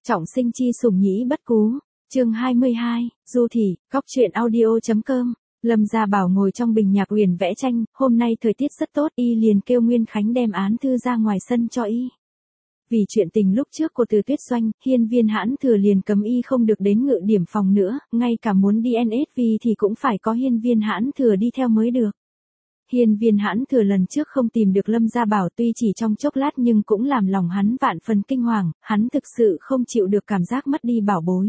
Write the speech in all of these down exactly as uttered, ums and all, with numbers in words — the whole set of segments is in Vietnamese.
Trọng sinh chi sủng nhĩ bất cú. Chương hai mươi hai, Du Thị, Góc truyện audio.com. Lâm Gia Bảo ngồi trong bình nhạc uyển vẽ tranh, hôm nay thời tiết rất tốt, y liền kêu Nguyên Khánh đem án thư ra ngoài sân cho y. Vì chuyện tình lúc trước của Từ Tuyết Doanh, Hiên Viên Hãn Thừa liền cấm y không được đến ngự điểm phòng nữa, ngay cả muốn đi en ét vê thì cũng phải có Hiên Viên Hãn Thừa đi theo mới được. Hiên Viên Hãn Thừa lần trước không tìm được Lâm Gia Bảo tuy chỉ trong chốc lát nhưng cũng làm lòng hắn vạn phần kinh hoàng, hắn thực sự không chịu được cảm giác mất đi bảo bối.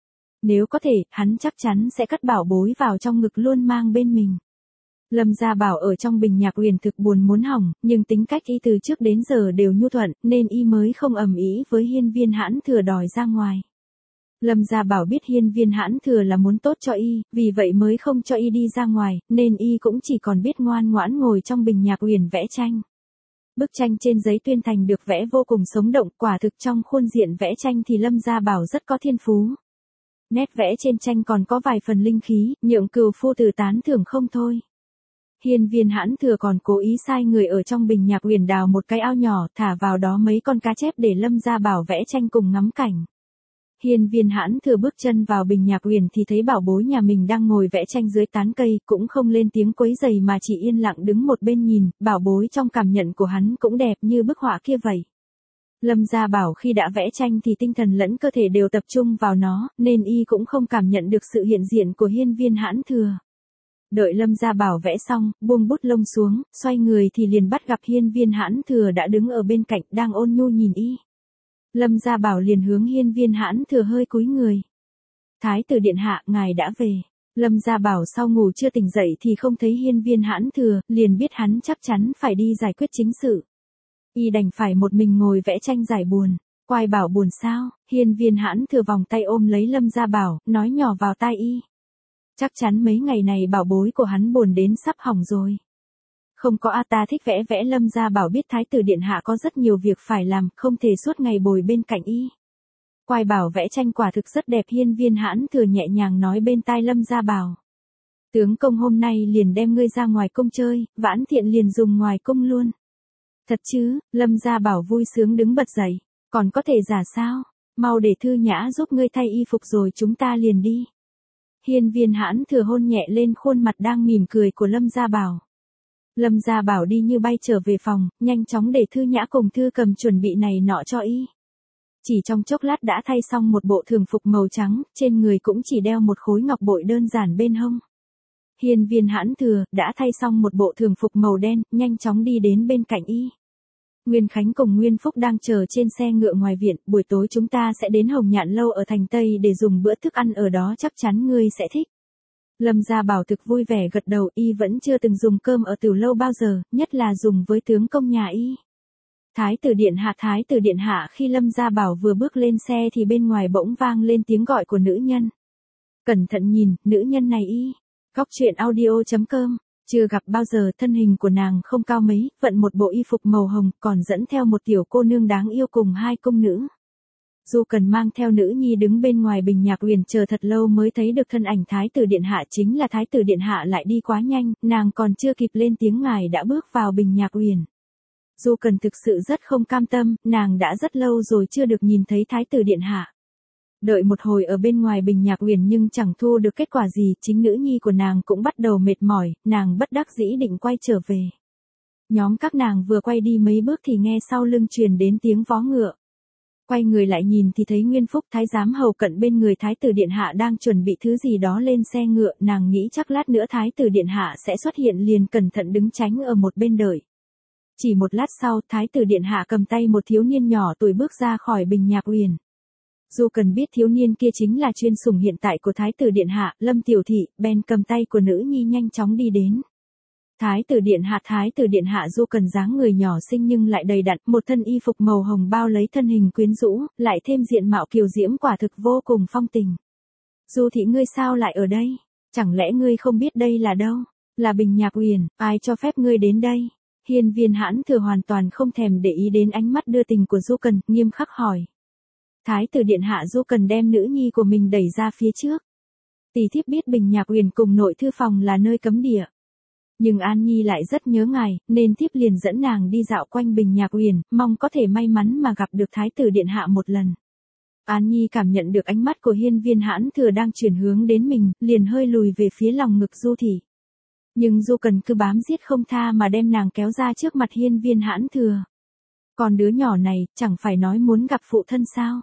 Nếu có thể, hắn chắc chắn sẽ cất bảo bối vào trong ngực luôn mang bên mình. Lâm Gia Bảo ở trong bình nhạc uyển thực buồn muốn hỏng, nhưng tính cách y từ trước đến giờ đều nhu thuận, nên y mới không ầm ĩ với Hiên Viên Hãn Thừa đòi ra ngoài. Lâm Gia Bảo biết Hiên Viên Hãn Thừa là muốn tốt cho y, vì vậy mới không cho y đi ra ngoài, nên y cũng chỉ còn biết ngoan ngoãn ngồi trong bình nhạc uyển vẽ tranh. Bức tranh trên giấy tuyên thành được vẽ vô cùng sống động, quả thực trong khuôn diện vẽ tranh thì Lâm Gia Bảo rất có thiên phú. Nét vẽ trên tranh còn có vài phần linh khí, nhượng Cừu phu tử tán thưởng không thôi. Hiên Viên Hãn Thừa còn cố ý sai người ở trong bình nhạc uyển đào một cái ao nhỏ, thả vào đó mấy con cá chép để Lâm Gia Bảo vẽ tranh cùng ngắm cảnh. Hiên Viên Hãn Thừa bước chân vào bình nhạc uyển thì thấy bảo bối nhà mình đang ngồi vẽ tranh dưới tán cây, cũng không lên tiếng quấy rầy mà chỉ yên lặng đứng một bên nhìn, bảo bối trong cảm nhận của hắn cũng đẹp như bức họa kia vậy. Lâm Gia Bảo khi đã vẽ tranh thì tinh thần lẫn cơ thể đều tập trung vào nó, nên y cũng không cảm nhận được sự hiện diện của Hiên Viên Hãn Thừa. Đợi Lâm Gia Bảo vẽ xong, buông bút lông xuống, xoay người thì liền bắt gặp Hiên Viên Hãn Thừa đã đứng ở bên cạnh đang ôn nhu nhìn y. Lâm Gia Bảo liền hướng Hiên Viên Hãn Thừa hơi cúi người. Thái tử điện hạ, ngài đã về. Lâm Gia Bảo sau ngủ chưa tỉnh dậy thì không thấy Hiên Viên Hãn Thừa, liền biết hắn chắc chắn phải đi giải quyết chính sự. Y đành phải một mình ngồi vẽ tranh giải buồn. Quai bảo buồn sao? Hiên Viên Hãn Thừa vòng tay ôm lấy Lâm Gia Bảo, nói nhỏ vào tai y. Chắc chắn mấy ngày này bảo bối của hắn buồn đến sắp hỏng rồi. Không có a ta thích vẽ vẽ. Lâm Gia Bảo biết Thái tử điện hạ có rất nhiều việc phải làm, không thể suốt ngày bồi bên cạnh y. Quai bảo vẽ tranh quả thực rất đẹp. Hiên Viên Hãn Thừa nhẹ nhàng nói bên tai Lâm Gia Bảo. Tướng công hôm nay liền đem ngươi ra ngoài cung chơi, Vãn Thiện liền dùng ngoài cung luôn. Thật chứ? Lâm Gia Bảo vui sướng đứng bật dậy. Còn có thể giả sao? Mau để Thư Nhã giúp ngươi thay y phục rồi chúng ta liền đi. Hiên Viên Hãn Thừa hôn nhẹ lên khuôn mặt đang mỉm cười của Lâm Gia Bảo. Lâm Gia Bảo đi như bay trở về phòng, nhanh chóng để Thư Nhã cùng Thư Cầm chuẩn bị này nọ cho y. Chỉ trong chốc lát đã thay xong một bộ thường phục màu trắng, trên người cũng chỉ đeo một khối ngọc bội đơn giản bên hông. Hiên Viên Hãn Thừa đã thay xong một bộ thường phục màu đen, nhanh chóng đi đến bên cạnh y. Nguyên Khánh cùng Nguyên Phúc đang chờ trên xe ngựa ngoài viện, buổi tối chúng ta sẽ đến Hồng Nhạn Lâu ở thành Tây để dùng bữa thức ăn ở đó, chắc chắn ngươi sẽ thích. Lâm Gia Bảo thực vui vẻ gật đầu, y vẫn chưa từng dùng cơm ở tiểu lâu bao giờ, nhất là dùng với tướng công nhà y. Thái tử điện hạ, Thái tử điện hạ. Khi Lâm Gia Bảo vừa bước lên xe thì bên ngoài bỗng vang lên tiếng gọi của nữ nhân. Cẩn thận nhìn, nữ nhân này y. Góc truyện audio.com. Chưa gặp bao giờ, thân hình của nàng không cao mấy, vận một bộ y phục màu hồng, còn dẫn theo một tiểu cô nương đáng yêu cùng hai cung nữ. Du Cần mang theo nữ nhi đứng bên ngoài bình nhạc uyển chờ thật lâu mới thấy được thân ảnh Thái tử điện hạ. Chính là Thái tử điện hạ lại đi quá nhanh, nàng còn chưa kịp lên tiếng ngài đã bước vào bình nhạc uyển. Du Cần thực sự rất không cam tâm, nàng đã rất lâu rồi chưa được nhìn thấy Thái tử điện hạ. Đợi một hồi ở bên ngoài bình nhạc uyển nhưng chẳng thu được kết quả gì, chính nữ nhi của nàng cũng bắt đầu mệt mỏi, nàng bất đắc dĩ định quay trở về. Nhóm các nàng vừa quay đi mấy bước thì nghe sau lưng truyền đến tiếng vó ngựa. Quay người lại nhìn thì thấy Nguyên Phúc thái giám hầu cận bên người Thái tử điện hạ đang chuẩn bị thứ gì đó lên xe ngựa, nàng nghĩ chắc lát nữa Thái tử điện hạ sẽ xuất hiện liền cẩn thận đứng tránh ở một bên đợi. Chỉ một lát sau, Thái tử điện hạ cầm tay một thiếu niên nhỏ tuổi bước ra khỏi bình nhạc uyển. Du Cần biết thiếu niên kia chính là chuyên sủng hiện tại của Thái tử điện hạ, Lâm Tiểu Thị, bèn cầm tay của nữ nhi nhanh chóng đi đến. Thái tử điện hạ, Thái tử điện hạ. Du Cần dáng người nhỏ xinh nhưng lại đầy đặn, một thân y phục màu hồng bao lấy thân hình quyến rũ, lại thêm diện mạo kiều diễm quả thực vô cùng phong tình. Du Thị, ngươi sao lại ở đây? Chẳng lẽ ngươi không biết đây là đâu? Là bình nhạc uyển, ai cho phép ngươi đến đây? Hiên Viên Hãn Thừa hoàn toàn không thèm để ý đến ánh mắt đưa tình của Du Cần, nghiêm khắc hỏi. Thái tử điện hạ. Du Cần đem nữ nhi của mình đẩy ra phía trước. Tỷ thiếp biết bình nhạc uyển cùng nội thư phòng là nơi cấm địa. Nhưng An Nhi lại rất nhớ ngài, nên thiếp liền dẫn nàng đi dạo quanh bình nhạc uyển, mong có thể may mắn mà gặp được Thái tử điện hạ một lần. An Nhi cảm nhận được ánh mắt của hiên viên hãn thừa đang chuyển hướng đến mình, liền hơi lùi về phía lòng ngực Du Thị. Nhưng Du Cần cứ bám giết không tha mà đem nàng kéo ra trước mặt hiên viên hãn thừa. Còn đứa nhỏ này, chẳng phải nói muốn gặp phụ thân sao?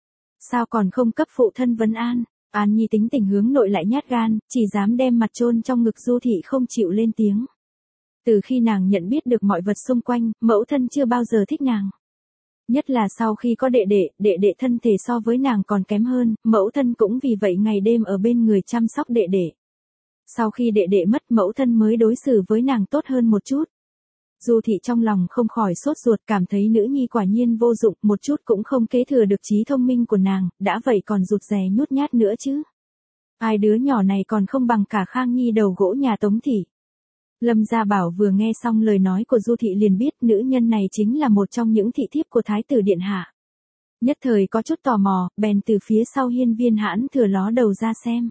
Sao còn không cấp phụ thân vấn an? An Nhi tính tình hướng nội lại nhát gan, chỉ dám đem mặt chôn trong ngực Du Thị không chịu lên tiếng. Từ khi nàng nhận biết được mọi vật xung quanh, mẫu thân chưa bao giờ thích nàng. Nhất là sau khi có đệ đệ, đệ đệ thân thể so với nàng còn kém hơn, mẫu thân cũng vì vậy ngày đêm ở bên người chăm sóc đệ đệ. Sau khi đệ đệ mất, mẫu thân mới đối xử với nàng tốt hơn một chút. Du Thị trong lòng không khỏi sốt ruột, cảm thấy nữ nhi quả nhiên vô dụng, một chút cũng không kế thừa được trí thông minh của nàng, đã vậy còn rụt rè nhút nhát nữa chứ. Ai đứa nhỏ này còn không bằng cả Khang Nhi đầu gỗ nhà Tống Thị. Lâm Gia Bảo vừa nghe xong lời nói của Du Thị liền biết nữ nhân này chính là một trong những thị thiếp của Thái tử Điện Hạ. Nhất thời có chút tò mò, bèn từ phía sau hiên viên hãn thừa ló đầu ra xem.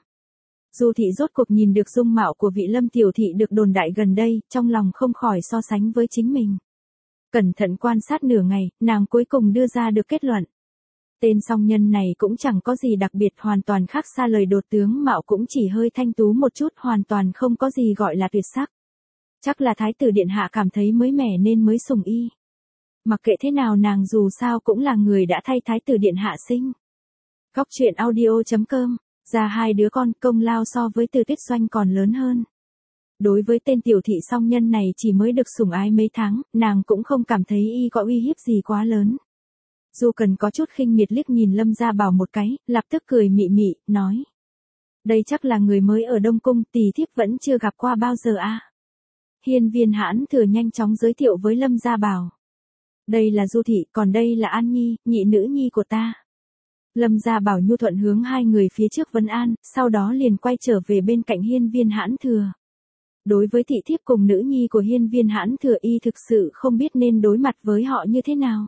Du Thị rốt cuộc nhìn được dung mạo của vị Lâm Tiểu Thị được đồn đại gần đây, trong lòng không khỏi so sánh với chính mình. Cẩn thận quan sát nửa ngày, nàng cuối cùng đưa ra được kết luận. Tên song nhân này cũng chẳng có gì đặc biệt, hoàn toàn khác xa lời đột tướng mạo, cũng chỉ hơi thanh tú một chút, hoàn toàn không có gì gọi là tuyệt sắc. Chắc là Thái tử Điện Hạ cảm thấy mới mẻ nên mới sủng y. Mặc kệ thế nào nàng dù sao cũng là người đã thay Thái tử Điện Hạ sinh. Góc truyện audio chấm com, ra hai đứa con, công lao so với Từ Tuyết Doanh còn lớn hơn. Đối với tên tiểu thị song nhân này chỉ mới được sủng ái mấy tháng, nàng cũng không cảm thấy y có uy hiếp gì quá lớn. Du Cần có chút khinh miệt liếc nhìn Lâm Gia Bảo một cái, lập tức cười mị mị, nói. Đây chắc là người mới ở Đông Cung, tỷ thiếp vẫn chưa gặp qua bao giờ à. Hiên viên hãn thừa nhanh chóng giới thiệu với Lâm Gia Bảo. Đây là Du Thị, còn đây là An Nhi, nhị nữ nhi của ta. Lâm Gia Bảo nhu thuận hướng hai người phía trước vấn an, sau đó liền quay trở về bên cạnh hiên viên hãn thừa. Đối với thị thiếp cùng nữ nhi của hiên viên hãn thừa, y thực sự không biết nên đối mặt với họ như thế nào.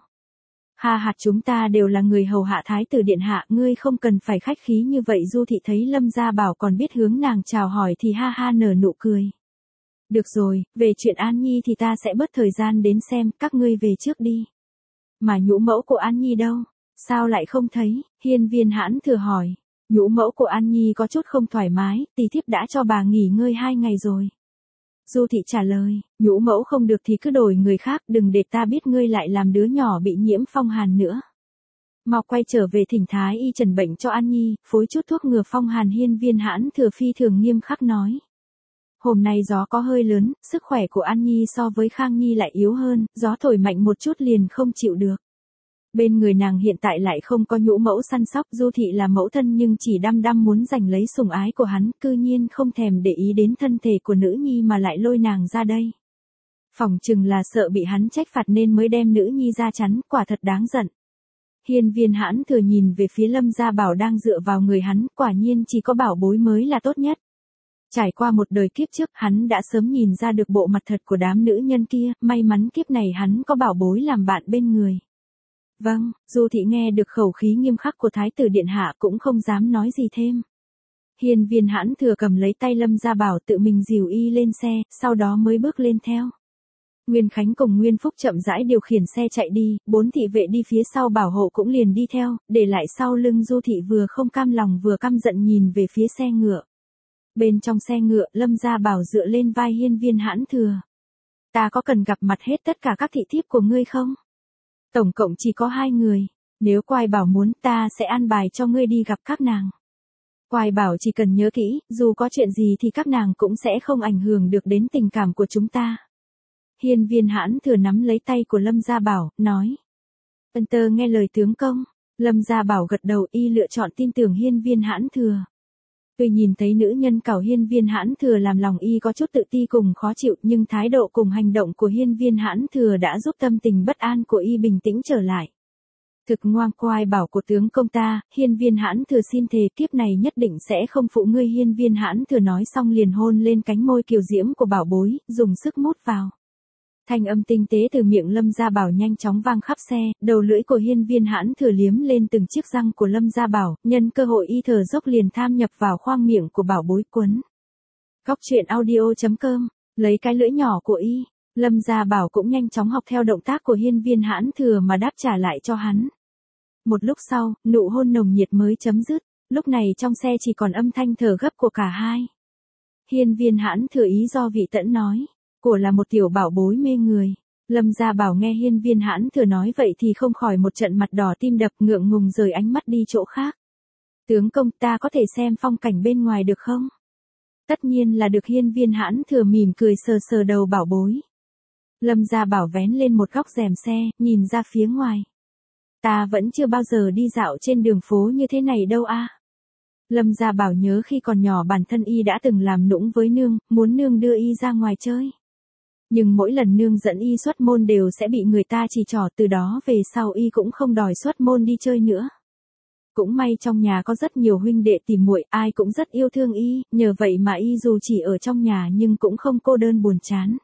Ha hạt, chúng ta đều là người hầu hạ Thái tử Điện Hạ, ngươi không cần phải khách khí như vậy. Du Thị thấy Lâm Gia Bảo còn biết hướng nàng chào hỏi thì ha ha nở nụ cười. Được rồi, về chuyện An Nhi thì ta sẽ bớt thời gian đến xem, các ngươi về trước đi. Mà nhũ mẫu của An Nhi đâu? Sao lại không thấy? Hiên viên hãn thừa hỏi. Nhũ mẫu của An Nhi có chút không thoải mái, tỷ thiếp đã cho bà nghỉ ngơi hai ngày rồi. Du Thị trả lời, nhũ mẫu không được thì cứ đổi người khác, đừng để ta biết ngươi lại làm đứa nhỏ bị nhiễm phong hàn nữa. Mau quay trở về thỉnh thái y trần bệnh cho An Nhi, phối chút thuốc ngừa phong hàn. Hiên viên hãn thừa phi thường nghiêm khắc nói. Hôm nay gió có hơi lớn, sức khỏe của An Nhi so với Khang Nhi lại yếu hơn, gió thổi mạnh một chút liền không chịu được. Bên người nàng hiện tại lại không có nhũ mẫu săn sóc. Du Thị là mẫu thân nhưng chỉ đăm đăm muốn giành lấy sủng ái của hắn, cư nhiên không thèm để ý đến thân thể của nữ nhi mà lại lôi nàng ra đây. Phỏng chừng là sợ bị hắn trách phạt nên mới đem nữ nhi ra chắn, quả thật đáng giận. Hiên viên hãn thừa nhìn về phía Lâm Gia Bảo đang dựa vào người hắn, quả nhiên chỉ có bảo bối mới là tốt nhất. Trải qua một đời kiếp trước, hắn đã sớm nhìn ra được bộ mặt thật của đám nữ nhân kia, may mắn kiếp này hắn có bảo bối làm bạn bên người. Vâng, Du Thị nghe được khẩu khí nghiêm khắc của Thái tử Điện Hạ cũng không dám nói gì thêm. Hiên viên hãn thừa cầm lấy tay Lâm Gia Bảo tự mình dìu y lên xe, sau đó mới bước lên theo. Nguyên Khánh cùng Nguyên Phúc chậm rãi điều khiển xe chạy đi, bốn thị vệ đi phía sau bảo hộ cũng liền đi theo, để lại sau lưng Du Thị vừa không cam lòng vừa căm giận nhìn về phía xe ngựa. Bên trong xe ngựa, Lâm Gia Bảo dựa lên vai hiên viên hãn thừa. Ta có cần gặp mặt hết tất cả các thị thiếp của ngươi không? Tổng cộng chỉ có hai người, nếu Quai Bảo muốn ta sẽ an bài cho ngươi đi gặp các nàng. Quai Bảo chỉ cần nhớ kỹ, dù có chuyện gì thì các nàng cũng sẽ không ảnh hưởng được đến tình cảm của chúng ta. Hiên viên hãn thừa nắm lấy tay của Lâm Gia Bảo, nói. Ân tơ nghe lời tướng công. Lâm Gia Bảo gật đầu, y lựa chọn tin tưởng hiên viên hãn thừa. Tuy nhìn thấy nữ nhân cảo hiên viên hãn thừa làm lòng y có chút tự ti cùng khó chịu, nhưng thái độ cùng hành động của hiên viên hãn thừa đã giúp tâm tình bất an của y bình tĩnh trở lại. Thực ngoan Quai Bảo của tướng công ta, hiên viên hãn thừa xin thề kiếp này nhất định sẽ không phụ ngươi. Hiên viên hãn thừa nói xong liền hôn lên cánh môi kiều diễm của bảo bối, dùng sức mút vào. Thanh âm tinh tế từ miệng Lâm Gia Bảo nhanh chóng vang khắp xe, đầu lưỡi của hiên viên hãn thừa liếm lên từng chiếc răng của Lâm Gia Bảo, nhân cơ hội y thở dốc liền tham nhập vào khoang miệng của bảo bối quấn. Góc truyện audio chấm com, lấy cái lưỡi nhỏ của y, Lâm Gia Bảo cũng nhanh chóng học theo động tác của hiên viên hãn thừa mà đáp trả lại cho hắn. Một lúc sau, nụ hôn nồng nhiệt mới chấm dứt, lúc này trong xe chỉ còn âm thanh thở gấp của cả hai. Hiên Viên Hãn Thừa ý do Vị Tẫn nói, của là một tiểu bảo bối mê người. Lâm Gia Bảo nghe Hiên Viên Hãn Thừa nói vậy thì không khỏi một trận mặt đỏ tim đập, ngượng ngùng rời ánh mắt đi chỗ khác. Tướng công, ta có thể xem phong cảnh bên ngoài được không? Tất nhiên là được. Hiên Viên Hãn Thừa mỉm cười sờ sờ đầu bảo bối. Lâm Gia Bảo vén lên một góc rèm xe, nhìn ra phía ngoài. Ta vẫn chưa bao giờ đi dạo trên đường phố như thế này đâu a. Lâm Gia Bảo nhớ khi còn nhỏ bản thân y đã từng làm nũng với nương, muốn nương đưa y ra ngoài chơi. Nhưng mỗi lần nương dẫn y xuất môn đều sẽ bị người ta chỉ trỏ, từ đó về sau y cũng không đòi xuất môn đi chơi nữa. Cũng may trong nhà có rất nhiều huynh đệ tỉ muội, ai cũng rất yêu thương y, nhờ vậy mà y dù chỉ ở trong nhà nhưng cũng không cô đơn buồn chán.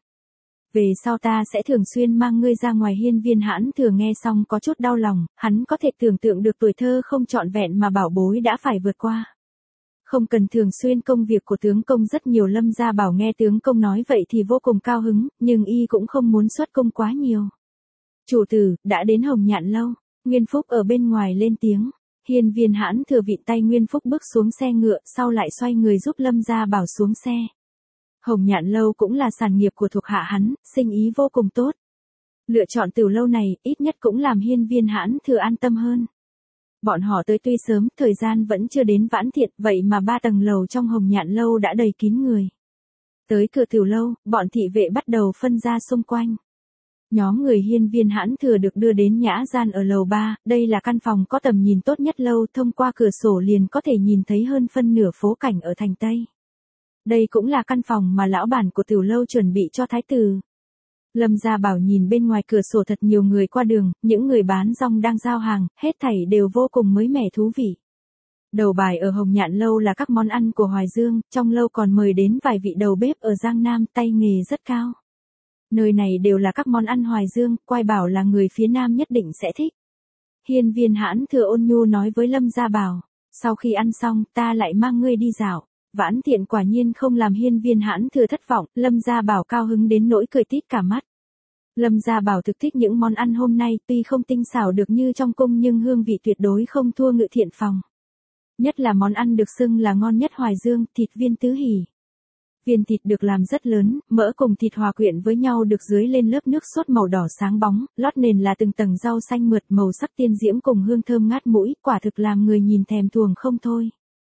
Về sau ta sẽ thường xuyên mang ngươi ra ngoài. Hiên Viên Hãn Thừa nghe xong có chút đau lòng, hắn có thể tưởng tượng được tuổi thơ không trọn vẹn mà bảo bối đã phải vượt qua. Không cần thường xuyên công việc của tướng công rất nhiều. Lâm Gia Bảo nghe tướng công nói vậy thì vô cùng cao hứng, nhưng y cũng không muốn xuất công quá nhiều. Chủ tử, đã đến Hồng Nhạn Lâu. Nguyên Phúc ở bên ngoài lên tiếng. Hiên Viên Hãn Thừa vịn tay Nguyên Phúc bước xuống xe ngựa, sau lại xoay người giúp Lâm Gia Bảo xuống xe. Hồng Nhạn Lâu cũng là sản nghiệp của thuộc hạ hắn, sinh ý vô cùng tốt. Lựa chọn tiểu lâu này, ít nhất cũng làm Hiên Viên Hãn Thừa an tâm hơn. Bọn họ tới tuy sớm, thời gian vẫn chưa đến vãn thiện, vậy mà ba tầng lầu trong Hồng Nhạn Lâu đã đầy kín người. Tới cửa tiểu lâu, bọn thị vệ bắt đầu phân ra xung quanh. Nhóm người Hiên Viên Hãn Thừa được đưa đến nhã gian ở lầu ba, đây là căn phòng có tầm nhìn tốt nhất lâu, thông qua cửa sổ liền có thể nhìn thấy hơn phân nửa phố cảnh ở thành Tây. Đây cũng là căn phòng mà lão bản của tiểu lâu chuẩn bị cho thái tử. Lâm Gia Bảo nhìn bên ngoài cửa sổ thật nhiều người qua đường, những người bán rong đang giao hàng, hết thảy đều vô cùng mới mẻ thú vị. Đầu bài ở Hồng Nhạn Lâu là các món ăn của Hoài Dương, trong lâu còn mời đến vài vị đầu bếp ở Giang Nam, tay nghề rất cao. Nơi này đều là các món ăn Hoài Dương, quay bảo là người phía Nam nhất định sẽ thích. Hiên Viên Hãn Thừa ôn nhu nói với Lâm Gia Bảo, sau khi ăn xong ta lại mang ngươi đi dạo. Vãn Thiện quả nhiên không làm Hiên Viên Hãn Thừa thất vọng, Lâm Gia Bảo cao hứng đến nỗi cười tít cả mắt. Lâm Gia Bảo thực thích những món ăn hôm nay, tuy không tinh xảo được như trong cung nhưng hương vị tuyệt đối không thua Ngự Thiện phòng. Nhất là món ăn được xưng là ngon nhất Hoài Dương, thịt viên tứ hỉ. Viên thịt được làm rất lớn, mỡ cùng thịt hòa quyện với nhau được dưới lên lớp nước sốt màu đỏ sáng bóng, lót nền là từng tầng rau xanh mượt màu sắc tiên diễm cùng hương thơm ngát mũi, quả thực làm người nhìn thèm thuồng không thôi.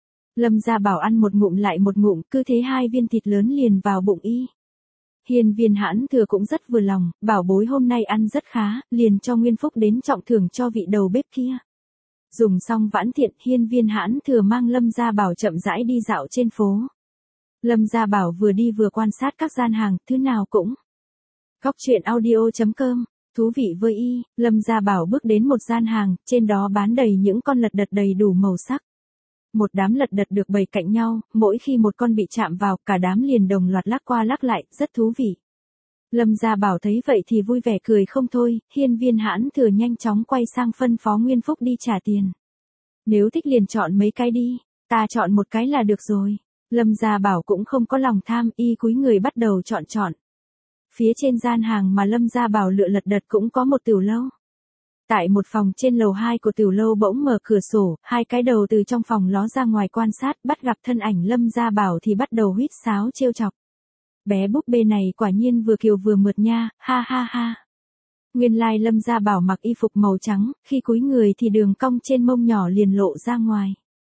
Lâm Gia Bảo ăn một ngụm lại một ngụm, cứ thế hai viên thịt lớn liền vào bụng y. Hiên Viên Hãn Thừa cũng rất vừa lòng, bảo bối hôm nay ăn rất khá, liền cho Nguyên Phúc đến trọng thưởng cho vị đầu bếp kia. Dùng xong Vãn Thiện, Hiên Viên Hãn Thừa mang Lâm Gia Bảo chậm rãi đi dạo trên phố. Lâm Gia Bảo vừa đi vừa quan sát các gian hàng, thứ nào cũng. Góc truyện audio chấm com, thú vị với y. Lâm Gia Bảo bước đến một gian hàng, trên đó bán đầy những con lật đật đầy đủ màu sắc. Một đám lật đật được bày cạnh nhau, mỗi khi một con bị chạm vào, cả đám liền đồng loạt lắc qua lắc lại, rất thú vị. Lâm Gia Bảo thấy vậy thì vui vẻ cười không thôi, Hiên Viên Hãn Thừa nhanh chóng quay sang phân phó Nguyên Phúc đi trả tiền. Nếu thích liền chọn mấy cái đi, ta chọn một cái là được rồi. Lâm Gia Bảo cũng không có lòng tham, y cúi người bắt đầu chọn chọn. Phía trên gian hàng mà Lâm Gia Bảo lựa lật đật cũng có một tiểu lâu. Tại một phòng trên lầu hai của tiểu lâu bỗng mở cửa sổ, hai cái đầu từ trong phòng ló ra ngoài quan sát, bắt gặp thân ảnh Lâm Gia Bảo thì bắt đầu huýt sáo trêu chọc. Bé búp bê này quả nhiên vừa kiều vừa mượt nha, ha ha ha. Nguyên lai Lâm Gia Bảo mặc y phục màu trắng, khi cúi người thì đường cong trên mông nhỏ liền lộ ra ngoài.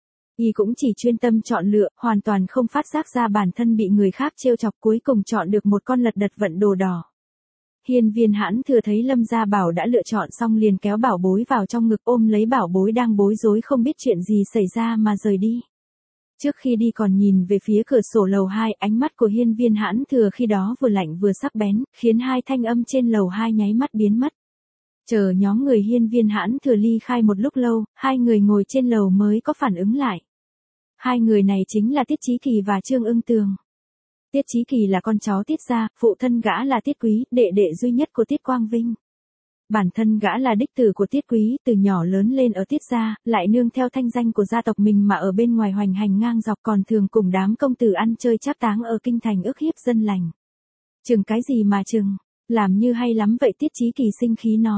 Y cũng chỉ chuyên tâm chọn lựa, hoàn toàn không phát giác ra bản thân bị người khác trêu chọc, cuối cùng chọn được một con lật đật vận đồ đỏ. Hiên Viên Hãn Thừa thấy Lâm Gia Bảo đã lựa chọn xong liền kéo bảo bối vào trong ngực, ôm lấy bảo bối đang bối rối không biết chuyện gì xảy ra mà rời đi. Trước khi đi còn nhìn về phía cửa sổ lầu hai, ánh mắt của Hiên Viên Hãn Thừa khi đó vừa lạnh vừa sắc bén, khiến hai thanh âm trên lầu hai nháy mắt biến mất. Chờ nhóm người Hiên Viên Hãn Thừa ly khai một lúc lâu, hai người ngồi trên lầu mới có phản ứng lại. Hai người này chính là Tiết Chí Kỳ và Trương Ưng Tường. Tiết Chí Kỳ là con cháu Tiết gia, phụ thân gã là Tiết Quý, đệ đệ duy nhất của Tiết Quang Vinh. Bản thân gã là đích tử của Tiết Quý, từ nhỏ lớn lên ở Tiết gia, lại nương theo thanh danh của gia tộc mình mà ở bên ngoài hoành hành ngang dọc, còn thường cùng đám công tử ăn chơi tráp táng ở kinh thành ức hiếp dân lành. Chừng cái gì mà chừng, làm như hay lắm vậy. Tiết Chí Kỳ sinh khí nói.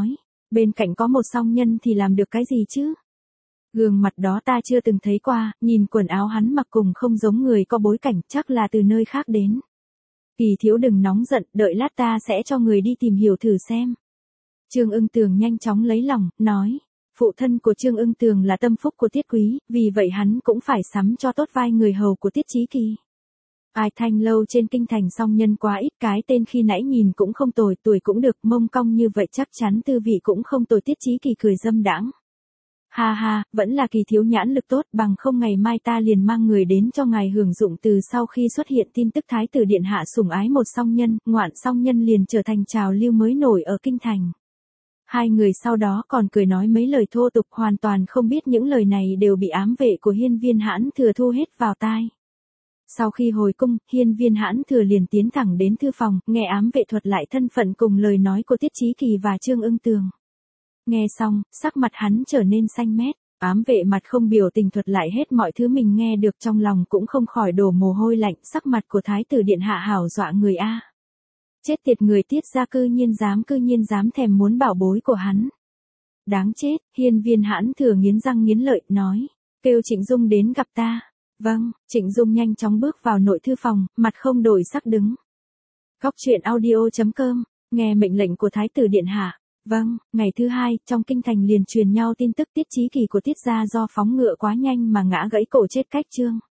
Bên cạnh có một song nhân thì làm được cái gì chứ? Gương mặt đó ta chưa từng thấy qua, nhìn quần áo hắn mặc cùng không giống người có bối cảnh, chắc là từ nơi khác đến. Kỳ thiếu đừng nóng giận, đợi lát ta sẽ cho người đi tìm hiểu thử xem. Trương Ưng Tường nhanh chóng lấy lòng, nói. Phụ thân của Trương Ưng Tường là tâm phúc của Tiết Quý, vì vậy hắn cũng phải sắm cho tốt vai người hầu của Tiết Chí Kỳ. Ai thanh lâu trên kinh thành song nhân quá ít, cái tên khi nãy nhìn cũng không tồi, tuổi cũng được, mông cong như vậy chắc chắn tư vị cũng không tồi. Tiết Chí Kỳ cười dâm đãng. Ha ha, vẫn là Kỳ thiếu nhãn lực tốt, bằng không ngày mai ta liền mang người đến cho ngài hưởng dụng. Từ sau khi xuất hiện tin tức thái tử điện hạ sủng ái một song nhân, ngoạn song nhân liền trở thành trào lưu mới nổi ở kinh thành. Hai người sau đó còn cười nói mấy lời thô tục, hoàn toàn không biết những lời này đều bị ám vệ của Hiên Viên Hãn Thừa thu hết vào tai. Sau khi hồi cung, Hiên Viên Hãn Thừa liền tiến thẳng đến thư phòng, nghe ám vệ thuật lại thân phận cùng lời nói của Tiết Chí Kỳ và Trương Ưng Tường. Nghe xong, sắc mặt hắn trở nên xanh mét, ám vệ mặt không biểu tình thuật lại hết mọi thứ mình nghe được, trong lòng cũng không khỏi đổ mồ hôi lạnh. Sắc mặt của thái tử điện hạ hảo dọa người a. Chết tiệt, người Tiết gia cư nhiên dám cư nhiên dám thèm muốn bảo bối của hắn. Đáng chết. Hiên Viên Hãn Thừa nghiến răng nghiến lợi, nói. Kêu Trịnh Dung đến gặp ta. Vâng. Trịnh Dung nhanh chóng bước vào nội thư phòng, mặt không đổi sắc đứng. Góc truyện audio chấm com, nghe mệnh lệnh của thái tử điện hạ. Vâng. Ngày thứ hai, trong kinh thành liền truyền nhau tin tức Tiết Chí Kỳ của Tiết gia do phóng ngựa quá nhanh mà ngã gãy cổ chết cách chương.